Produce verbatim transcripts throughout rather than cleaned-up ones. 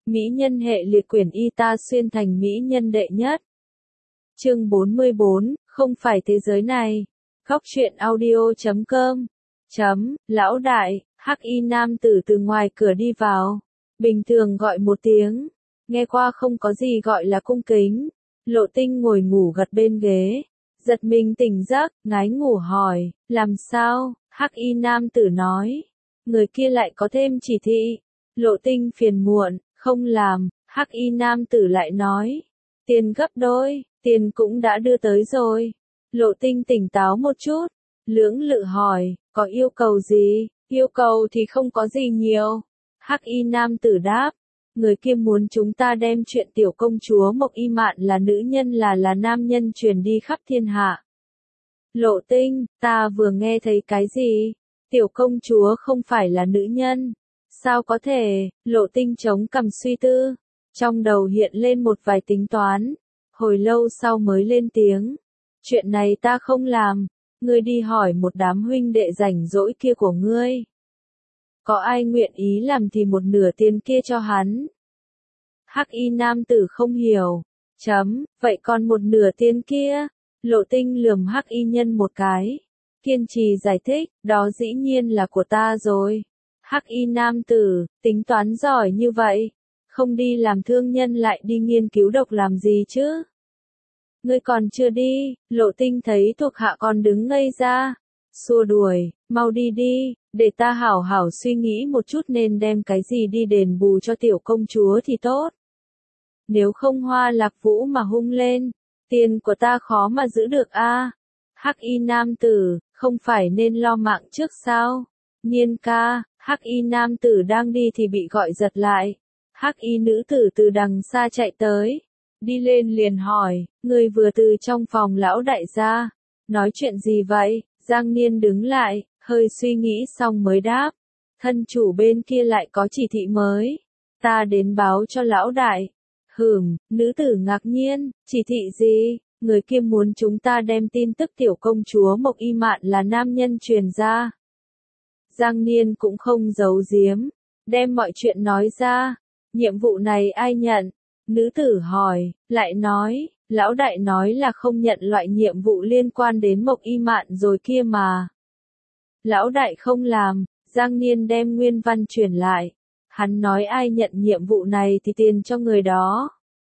Mỹ nhân hệ liệt quyển y ta xuyên thành mỹ nhân đệ nhất. Chương bốn mươi bốn, không phải thế giới này. Góc truyện audio chấm com. Chấm, lão đại, hắc y nam tử từ ngoài cửa đi vào. Bình thường gọi một tiếng. Nghe qua không có gì gọi là cung kính. Lộ Tinh ngồi ngủ gật bên ghế. Giật mình tỉnh giấc, ngái ngủ hỏi, làm sao? Hắc y nam tử nói. Người kia lại có thêm chỉ thị. Lộ Tinh phiền muộn, không làm. Hắc y nam tử lại nói. Tiền gấp đôi, tiền cũng đã đưa tới rồi. Lộ Tinh tỉnh táo một chút. Lưỡng lự hỏi, có yêu cầu gì? Yêu cầu thì không có gì nhiều. Hắc y nam tử đáp. Người kia muốn chúng ta đem chuyện tiểu công chúa Mộc Y Mạn là nữ nhân là là nam nhân truyền đi khắp thiên hạ. Lộ Tinh, ta vừa nghe thấy cái gì? Tiểu công chúa không phải là nữ nhân. Sao có thể? Lộ Tinh chống cằm suy tư. Trong đầu hiện lên một vài tính toán. Hồi lâu sau mới lên tiếng. Chuyện này ta không làm. Ngươi đi hỏi một đám huynh đệ rảnh rỗi kia của ngươi. Có ai nguyện ý làm thì một nửa tiền kia cho hắn. Hắc y nam tử không hiểu. Chấm, vậy còn một nửa tiền kia? Lộ Tinh lườm hắc y nhân một cái. Kiên trì giải thích, đó dĩ nhiên là của ta rồi. Hắc y nam tử, tính toán giỏi như vậy. Không đi làm thương nhân lại đi nghiên cứu độc làm gì chứ? Ngươi còn chưa đi, Lộ Tinh thấy thuộc hạ còn đứng ngây ra. Xua đuổi, mau đi đi, để ta hảo hảo suy nghĩ một chút nên đem cái gì đi đền bù cho tiểu công chúa thì tốt. Nếu không Hoa Lạc Vũ mà hung lên, tiền của ta khó mà giữ được a. Hắc y nam tử, không phải nên lo mạng trước sao? Nhiên ca, hắc y nam tử đang đi thì bị gọi giật lại. Hắc y nữ tử từ đằng xa chạy tới. Đi lên liền hỏi, người vừa từ trong phòng lão đại ra. Nói chuyện gì vậy? Giang Niên đứng lại, hơi suy nghĩ xong mới đáp. Thân chủ bên kia lại có chỉ thị mới. Ta đến báo cho lão đại. Hửm, nữ tử ngạc nhiên, chỉ thị gì? Người kia muốn chúng ta đem tin tức tiểu công chúa Mộc Y Mạn là nam nhân truyền ra. Giang Niên cũng không giấu giếm, đem mọi chuyện nói ra. Nhiệm vụ này ai nhận? Nữ tử hỏi, lại nói, lão đại nói là không nhận loại nhiệm vụ liên quan đến Mộc Y Mạn rồi kia mà. Lão đại không làm, Giang Niên đem nguyên văn truyền lại. Hắn nói ai nhận nhiệm vụ này thì tiền cho người đó.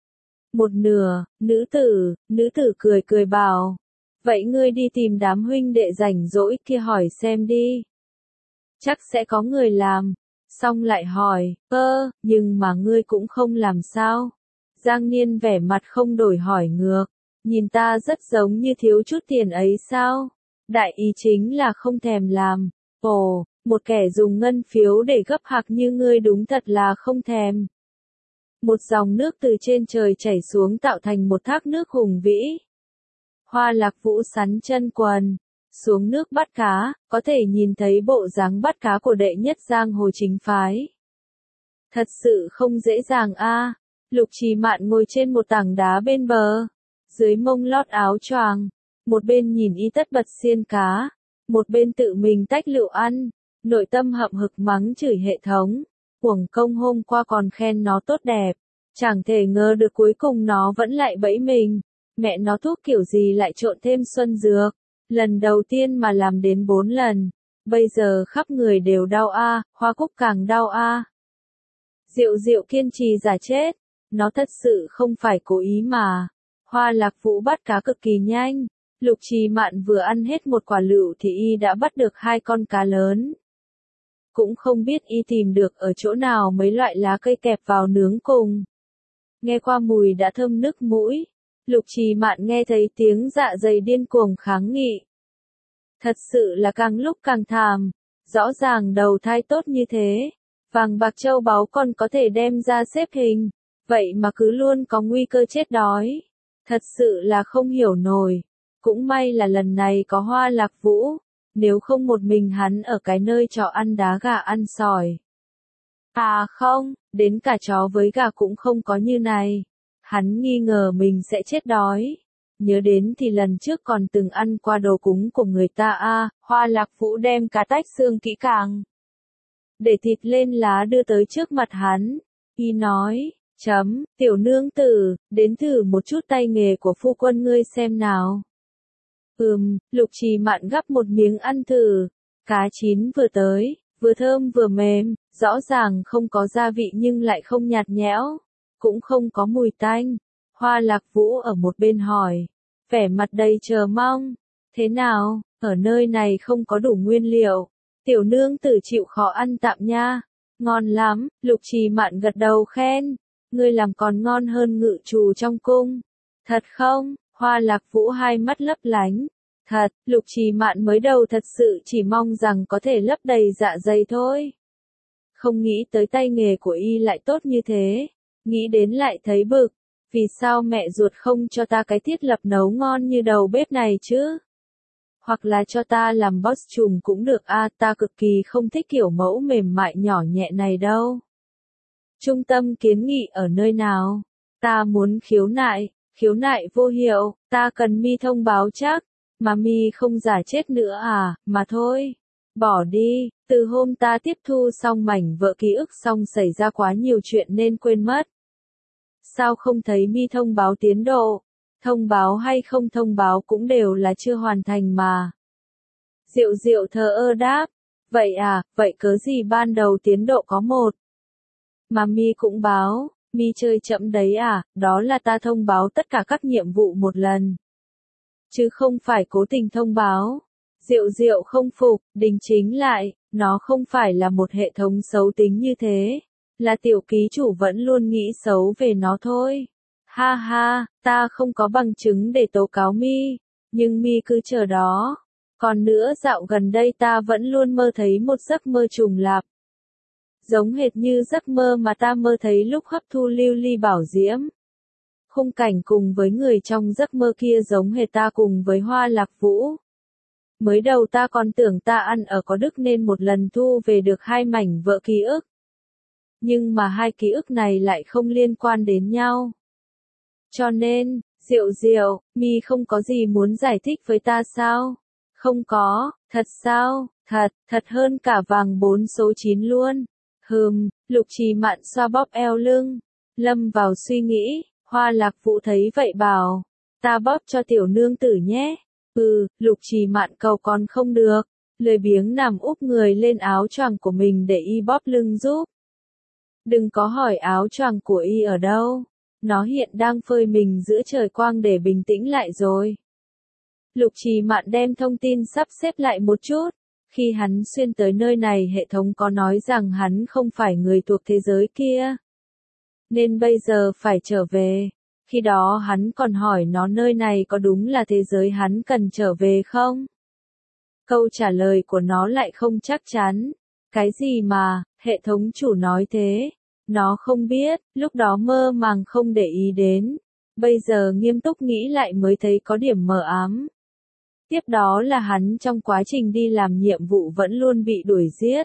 Một nửa, nữ tử, nữ tử cười cười bảo. Vậy ngươi đi tìm đám huynh đệ rảnh rỗi kia hỏi xem đi. Chắc sẽ có người làm. Xong lại hỏi, ơ, nhưng mà ngươi cũng không làm sao. Giang Niên vẻ mặt không đổi hỏi ngược. Nhìn ta rất giống như thiếu chút tiền ấy sao? Đại ý chính là không thèm làm. Ồ, một kẻ dùng ngân phiếu để gấp hạc như ngươi đúng thật là không thèm. Một dòng nước từ trên trời chảy xuống tạo thành một thác nước hùng vĩ. Hoa Lạc Vũ sắn chân quần, xuống nước bắt cá, có thể nhìn thấy bộ dáng bắt cá của đệ nhất giang hồ chính phái. Thật sự không dễ dàng a. Lục Trì Mạn ngồi trên một tảng đá bên bờ, dưới mông lót áo choàng, một bên nhìn y tất bật xiên cá, một bên tự mình tách rượu ăn, nội tâm hậm hực mắng chửi hệ thống. Uổng công hôm qua còn khen nó tốt đẹp, chẳng thể ngờ được cuối cùng nó vẫn lại bẫy mình. Mẹ nó thuốc kiểu gì lại trộn thêm xuân dược, lần đầu tiên mà làm đến bốn lần, bây giờ khắp người đều đau a, Hoa Cúc càng đau a. Diệu Diệu kiên trì giả chết, nó thật sự không phải cố ý mà. Hoa Lạc Vũ bắt cá cực kỳ nhanh, Lục Trì Mạn vừa ăn hết một quả lựu thì y đã bắt được hai con cá lớn. Cũng không biết y tìm được ở chỗ nào mấy loại lá cây kẹp vào nướng cùng. Nghe qua mùi đã thơm nức mũi. Lục Trì Mạn nghe thấy tiếng dạ dày điên cuồng kháng nghị. Thật sự là càng lúc càng thàm. Rõ ràng đầu thai tốt như thế. Vàng bạc châu báu còn có thể đem ra xếp hình. Vậy mà cứ luôn có nguy cơ chết đói. Thật sự là không hiểu nổi. Cũng may là lần này có Hoa Lạc Vũ. Nếu không một mình hắn ở cái nơi trọ ăn đá gà ăn sỏi. À không, đến cả chó với gà cũng không có như này. Hắn nghi ngờ mình sẽ chết đói. Nhớ đến thì lần trước còn từng ăn qua đồ cúng của người ta a. À, Hoa Lạc Vũ đem cá tách xương kỹ càng. Để thịt lên lá đưa tới trước mặt hắn. Y nói, chấm, tiểu nương tử, đến thử một chút tay nghề của phu quân ngươi xem nào. Ừm, Lục Trì Mạn gắp một miếng ăn thử, cá chín vừa tới, vừa thơm vừa mềm, rõ ràng không có gia vị nhưng lại không nhạt nhẽo, cũng không có mùi tanh. Hoa Lạc Vũ ở một bên hỏi, vẻ mặt đầy chờ mong, thế nào, ở nơi này không có đủ nguyên liệu, tiểu nương tử chịu khó ăn tạm nha. Ngon lắm, Lục Trì Mạn gật đầu khen, ngươi làm còn ngon hơn ngự trù trong cung. Thật không? Hoa Lạc Vũ hai mắt lấp lánh. Thật, Lục Trì Mạn mới đầu thật sự chỉ mong rằng có thể lấp đầy dạ dày thôi. Không nghĩ tới tay nghề của y lại tốt như thế, nghĩ đến lại thấy bực, vì sao mẹ ruột không cho ta cái thiết lập nấu ngon như đầu bếp này chứ? Hoặc là cho ta làm boss trùm cũng được a, à, ta cực kỳ không thích kiểu mẫu mềm mại nhỏ nhẹ này đâu. Trung tâm kiến nghị ở nơi nào? Ta muốn khiếu nại, khiếu nại vô hiệu, ta cần mi thông báo chắc, mà mi không giả chết nữa à, mà thôi. Bỏ đi, từ hôm ta tiếp thu xong mảnh vợ ký ức xong xảy ra quá nhiều chuyện nên quên mất. Sao không thấy mi thông báo tiến độ? Thông báo hay không thông báo cũng đều là chưa hoàn thành mà. Diệu Diệu thờ ơ đáp, vậy à, vậy cớ gì ban đầu tiến độ có một. Mà mi cũng báo, mi chơi chậm đấy à, đó là ta thông báo tất cả các nhiệm vụ một lần. Chứ không phải cố tình thông báo. Diệu Diệu không phục, đính chính lại, nó không phải là một hệ thống xấu tính như thế. Là tiểu ký chủ vẫn luôn nghĩ xấu về nó thôi. Ha ha, ta không có bằng chứng để tố cáo mi, nhưng mi cứ chờ đó. Còn nữa dạo gần đây ta vẫn luôn mơ thấy một giấc mơ trùng lặp. Giống hệt như giấc mơ mà ta mơ thấy lúc hấp thu lưu ly bảo diễm. Khung cảnh cùng với người trong giấc mơ kia giống hệt ta cùng với Hoa Lạc Vũ. Mới đầu ta còn tưởng ta ăn ở có đức nên một lần thu về được hai mảnh vỡ ký ức. Nhưng mà hai ký ức này lại không liên quan đến nhau. Cho nên, Diệu Diệu, mi không có gì muốn giải thích với ta sao? Không có, thật sao, thật, thật hơn cả vàng bốn số chín luôn. Hừm, Lục Trì Mạn xoa bóp eo lưng, lâm vào suy nghĩ, Hoa Lạc Vũ thấy vậy bảo, ta bóp cho tiểu nương tử nhé. Ừ, Lục Trì Mạn cầu còn không được, lười biếng nằm úp người lên áo choàng của mình để y bóp lưng giúp. Đừng có hỏi áo choàng của y ở đâu, nó hiện đang phơi mình giữa trời quang để bình tĩnh lại rồi. Lục Trì Mạn đem thông tin sắp xếp lại một chút, khi hắn xuyên tới nơi này hệ thống có nói rằng hắn không phải người thuộc thế giới kia. Nên bây giờ phải trở về, khi đó hắn còn hỏi nó nơi này có đúng là thế giới hắn cần trở về không? Câu trả lời của nó lại không chắc chắn. Cái gì mà, hệ thống chủ nói thế? Nó không biết, lúc đó mơ màng không để ý đến. Bây giờ nghiêm túc nghĩ lại mới thấy có điểm mờ ám. Tiếp đó là hắn trong quá trình đi làm nhiệm vụ vẫn luôn bị đuổi giết.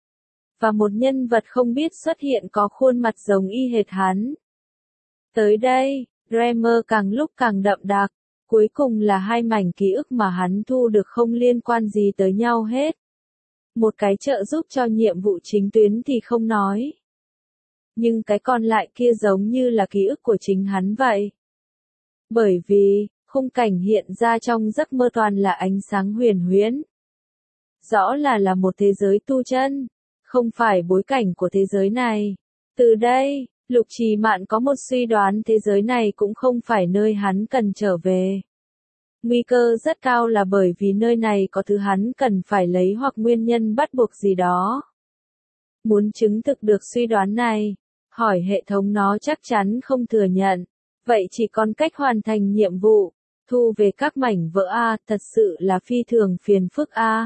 Và một nhân vật không biết xuất hiện có khuôn mặt giống y hệt hắn. Tới đây, Dreamer càng lúc càng đậm đặc. Cuối cùng là hai mảnh ký ức mà hắn thu được không liên quan gì tới nhau hết. Một cái trợ giúp cho nhiệm vụ chính tuyến thì không nói. Nhưng cái còn lại kia giống như là ký ức của chính hắn vậy. Bởi vì, khung cảnh hiện ra trong giấc mơ toàn là ánh sáng huyền huyễn. Rõ là là một thế giới tu chân, không phải bối cảnh của thế giới này. Từ đây, Lục Trì Mạn có một suy đoán thế giới này cũng không phải nơi hắn cần trở về. Nguy cơ rất cao là bởi vì nơi này có thứ hắn cần phải lấy hoặc nguyên nhân bắt buộc gì đó. Muốn chứng thực được suy đoán này, hỏi hệ thống nó chắc chắn không thừa nhận. Vậy chỉ còn cách hoàn thành nhiệm vụ, thu về các mảnh vỡ A, thật sự là phi thường phiền phức A.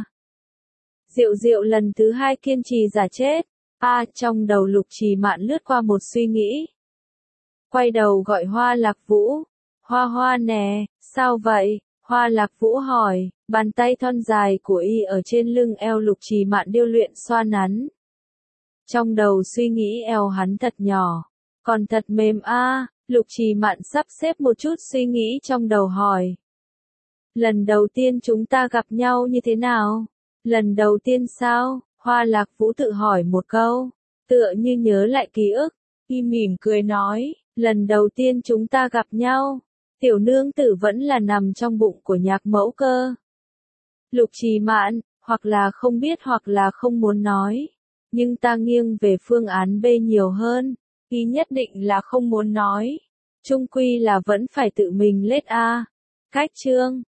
Diệu Diệu lần thứ hai kiên trì giả chết. A, trong đầu Lục Trì Mạn lướt qua một suy nghĩ. Quay đầu gọi Hoa Lạc Vũ. Hoa Hoa nè, sao vậy? Hoa Lạc Vũ hỏi, bàn tay thon dài của y ở trên lưng eo Lục Trì Mạn điêu luyện xoa nắn. Trong đầu suy nghĩ eo hắn thật nhỏ, còn thật mềm a. Lục Trì Mạn sắp xếp một chút suy nghĩ trong đầu hỏi. Lần đầu tiên chúng ta gặp nhau như thế nào? Lần đầu tiên sao? Hoa Lạc Vũ tự hỏi một câu, tựa như nhớ lại ký ức. Y mỉm cười nói, lần đầu tiên chúng ta gặp nhau, tiểu nương tử vẫn là nằm trong bụng của nhạc mẫu cơ. Lục Trì Mạn, hoặc là không biết hoặc là không muốn nói, nhưng ta nghiêng về phương án B nhiều hơn, Y nhất định là không muốn nói, chung quy là vẫn phải tự mình lết a. Cách chương